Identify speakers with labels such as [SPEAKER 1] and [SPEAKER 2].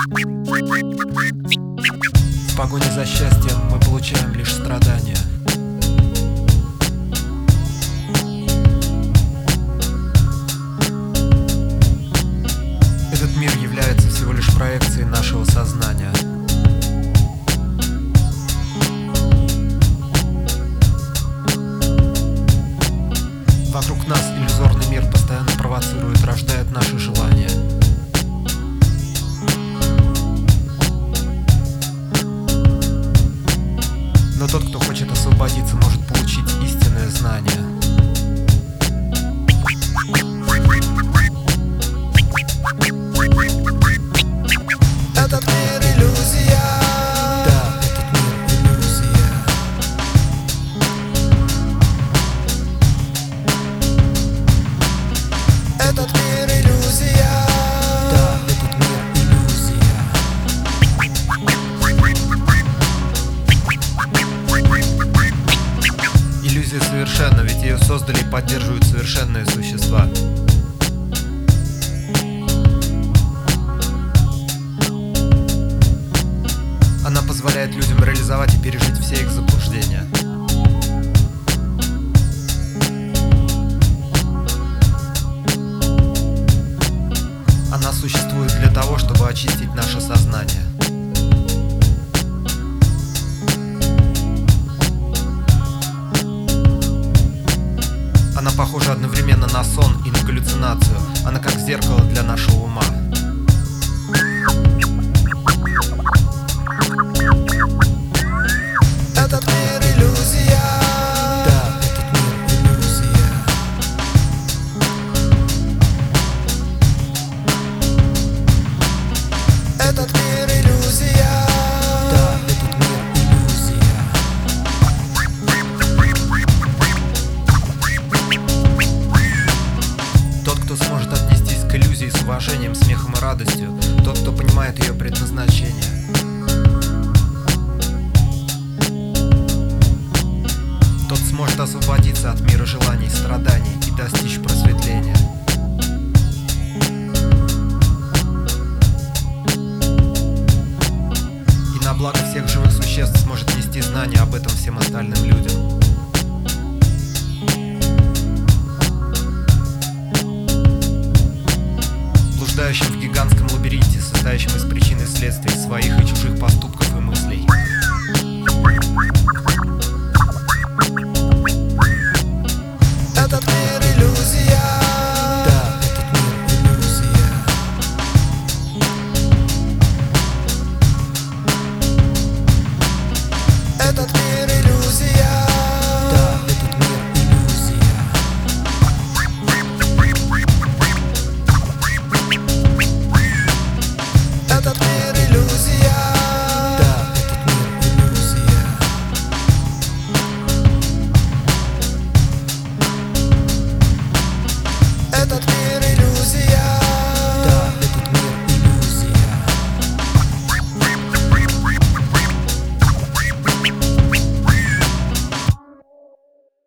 [SPEAKER 1] В погоне за счастьем мы получаем лишь страдания. Этот мир является всего лишь проекцией нашего сознания. Вокруг нас иллюзорный мир постоянно провоцирует, рождает наши желания. Но тот, кто хочет освободиться, может получить истинное знание.
[SPEAKER 2] Этот мир иллюзия.
[SPEAKER 1] Да, этот мир иллюзия.
[SPEAKER 2] Этот мир иллюзия.
[SPEAKER 1] Да, этот мир иллюзия. Иллюзия совершенна, ведь ее создали и поддерживают совершенные существа. Она позволяет людям реализовать и пережить все их заблуждения. Она существует для того, чтобы очистить наше сознание. Она похожа одновременно на сон и на галлюцинацию. Она как зеркало для нашего ума.
[SPEAKER 2] Этот мир иллюзия.
[SPEAKER 1] Да, этот мир иллюзия.
[SPEAKER 2] Этот мир иллюзия.
[SPEAKER 1] Да, этот мир иллюзия. Тот, кто сможет отнестись к иллюзии с уважением, смехом и радостью, тот, кто понимает ее предназначение. Тот сможет освободиться от мира желаний, страданий и достичь просветления. И на благо всех живых существ сможет нести знания об этом всем остальным людям. Блуждающим в гигантском лабиринте, состоящем из причин и следствий своих и чужих поступков и мыслей.
[SPEAKER 2] Этот мир иллюзия.
[SPEAKER 1] Да, этот мир иллюзия.
[SPEAKER 2] Этот мир